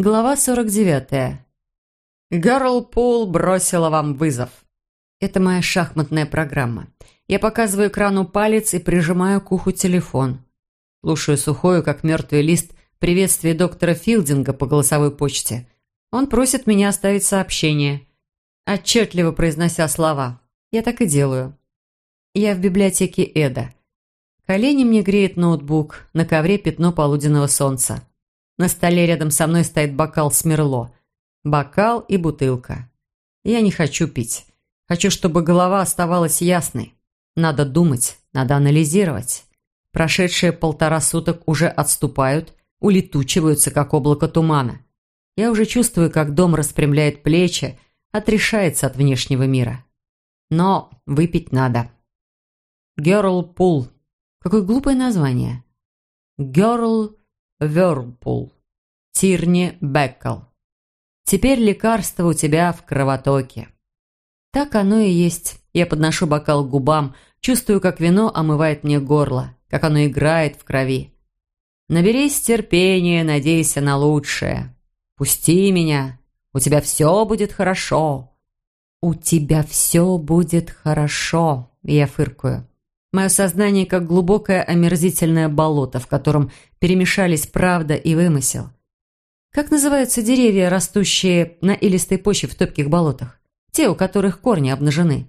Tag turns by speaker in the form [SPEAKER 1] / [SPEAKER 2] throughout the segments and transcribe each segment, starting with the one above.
[SPEAKER 1] Глава 49. Герлпул бросила вам вызов. Это моя шахматная программа. Я показываю экрану палец и прижимаю к уху телефон. Слушаю сухое, как мертвый лист, приветствие доктора Филдинга по голосовой почте. Он просит меня оставить сообщение, отчетливо произнося слова. Я так и делаю. Я в библиотеке Эда. Колени мне греет ноутбук, на ковре пятно полуденного солнца. На столе рядом со мной стоит бокал с Мерло. Бокал и бутылка. Я не хочу пить. Хочу, чтобы голова оставалась ясной. Надо думать, надо анализировать. Прошедшие 1,5 суток уже отступают, улетучиваются, как облако тумана. Я уже чувствую, как дом распрямляет плечи, отрешается от внешнего мира. Но выпить надо. Герлпул. Какое глупое название. Герл Whirlpool. Тирни Беккел. Теперь лекарство у тебя в кровотоке. Так оно и есть. Я подношу бокал к губам, чувствую, как вино омывает мне горло, как оно играет в крови. Наберись терпения, надейся на лучшее. Пусти меня. У тебя все будет хорошо. У тебя все будет хорошо. Я фыркаю. Мое сознание как глубокое омерзительное болото, в котором перемешались правда и вымысел. Как называются деревья, растущие на илистой почве в топких болотах? Те, у которых корни обнажены.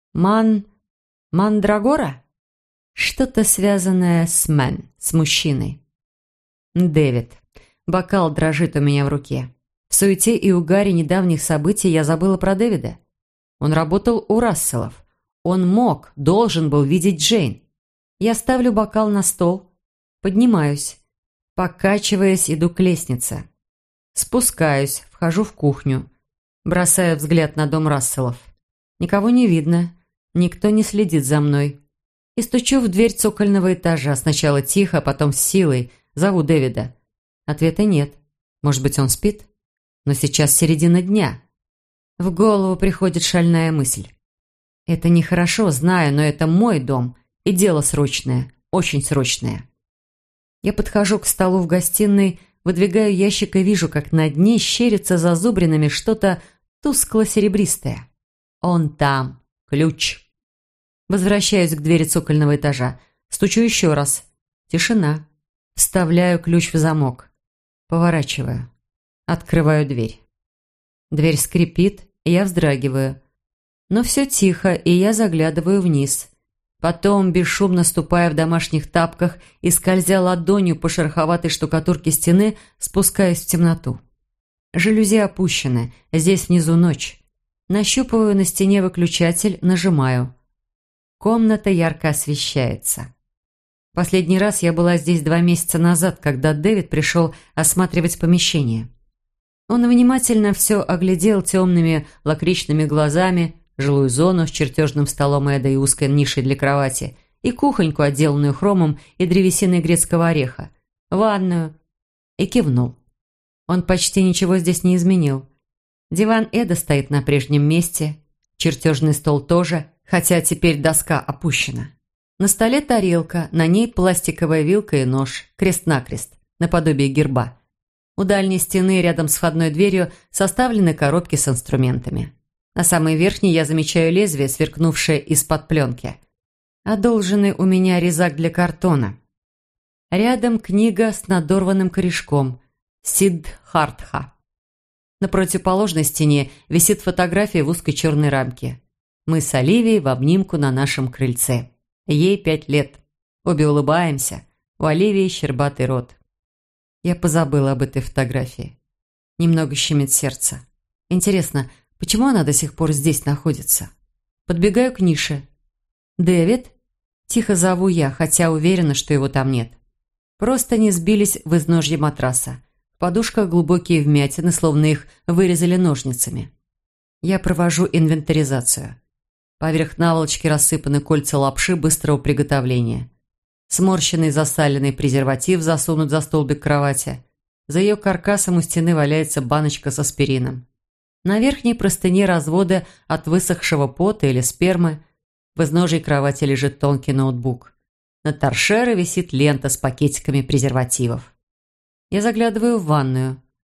[SPEAKER 1] Мандрагора? Что-то связанное с с мужчиной. Дэвид. Бокал дрожит у меня в руке. В суете и угаре недавних событий я забыла про Дэвида. Он работал у Расселов. Он должен был видеть Джейн. Я ставлю бокал на стол, поднимаюсь, покачиваясь, иду к лестнице. Спускаюсь, вхожу в кухню, бросаю взгляд на дом Расселов. Никого не видно, никто не следит за мной. И стучу в дверь цокольного этажа, сначала тихо, потом с силой, зову Дэвида. Ответа нет. Может быть, он спит? Но сейчас середина дня. В голову приходит шальная мысль. Это нехорошо, знаю, но это мой дом, и дело срочное, очень срочное. Я подхожу к столу в гостиной, выдвигаю ящик и вижу, как на дне щерится зазубринами что-то тускло-серебристое. Он там. Ключ. Возвращаюсь к двери цокольного этажа. Стучу еще раз. Тишина. Вставляю ключ в замок. Поворачиваю. Открываю дверь. Дверь скрипит, и я вздрагиваю. Но все тихо, и я заглядываю вниз. Потом, бесшумно ступая в домашних тапках и скользя ладонью по шероховатой штукатурке стены, спускаюсь в темноту. Жалюзи опущены, здесь внизу ночь. Нащупываю на стене выключатель, нажимаю. Комната ярко освещается. Последний раз я была здесь 2 месяца назад, когда Дэвид пришел осматривать помещение. Он внимательно все оглядел темными лакричными глазами, жилую зону с чертежным столом Эда и узкой нишей для кровати, и кухоньку, отделанную хромом и древесиной грецкого ореха, ванную, и кивнул. Он почти ничего здесь не изменил. Диван Эда стоит на прежнем месте, чертежный стол тоже, хотя теперь доска опущена. На столе тарелка, на ней пластиковая вилка и нож, крест-накрест, наподобие герба. У дальней стены, рядом с входной дверью, составлены коробки с инструментами. На самой верхней я замечаю лезвие, сверкнувшее из-под пленки. Одолженный у меня резак для картона. Рядом книга с надорванным корешком Сиддхартха. На противоположной стене висит фотография в узкой черной рамке. Мы с Оливией в обнимку на нашем крыльце. Ей 5 лет. Обе улыбаемся. У Оливии щербатый рот. Я позабыла об этой фотографии. Немного щемит сердце. Интересно, почему она до сих пор здесь находится? Подбегаю к нише. «Дэвид?» Тихо зову я, хотя уверена, что его там нет. Просто не сбились в изножье матраса. В подушках глубокие вмятины, словно их вырезали ножницами. Я провожу инвентаризацию. Поверх наволочки рассыпаны кольца лапши быстрого приготовления. Сморщенный засаленный презерватив засунут за столбик кровати. За ее каркасом у стены валяется баночка с аспирином. На верхней простыне разводы от высохшего пота или спермы. В изножье кровати лежит тонкий ноутбук. На торшере висит лента с пакетиками презервативов. Я заглядываю в ванную.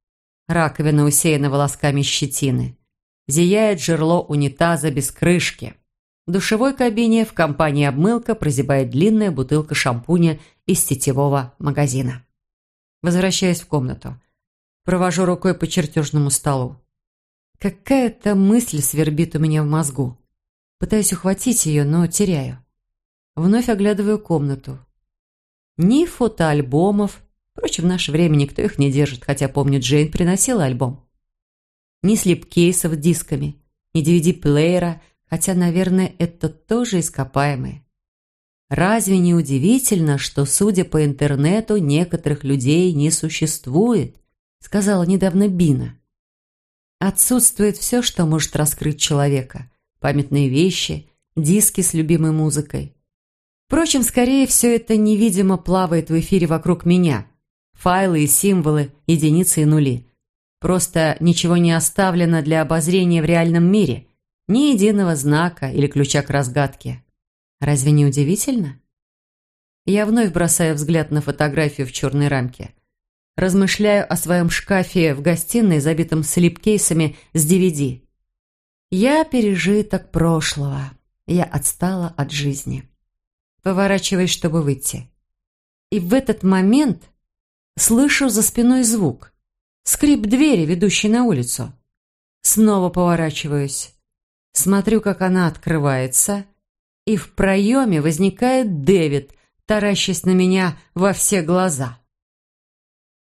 [SPEAKER 1] Раковина усеяна волосками щетины. Зияет жерло унитаза без крышки. В душевой кабине в компании «Обмылка» прозябает длинная бутылка шампуня из сетевого магазина. Возвращаюсь в комнату. Провожу рукой по чертежному столу. Какая-то мысль свербит у меня в мозгу. Пытаюсь ухватить ее, но теряю. Вновь оглядываю комнату. Ни фотоальбомов. Впрочем, в наше время никто их не держит, хотя, помню, Джейн приносила альбом. Ни слипкейсов с дисками, ни DVD-плеера, хотя, наверное, это тоже ископаемые. Разве не удивительно, что, судя по интернету, некоторых людей не существует, сказала недавно Бина. Отсутствует все, что может раскрыть человека. Памятные вещи, диски с любимой музыкой. Впрочем, скорее все это невидимо плавает в эфире вокруг меня. Файлы и символы, единицы и нули. Просто ничего не оставлено для обозрения в реальном мире. Ни единого знака или ключа к разгадке. Разве не удивительно? Я вновь бросаю взгляд на фотографию в черной рамке. Размышляю о своем шкафе в гостиной, забитом слипкейсами с DVD. Я пережиток прошлого. Я отстала от жизни. Поворачиваюсь, чтобы выйти. И в этот момент слышу за спиной звук. Скрип двери, ведущей на улицу. Снова поворачиваюсь. Смотрю, как она открывается, и в проеме возникает Дэвид, таращась на меня во все глаза.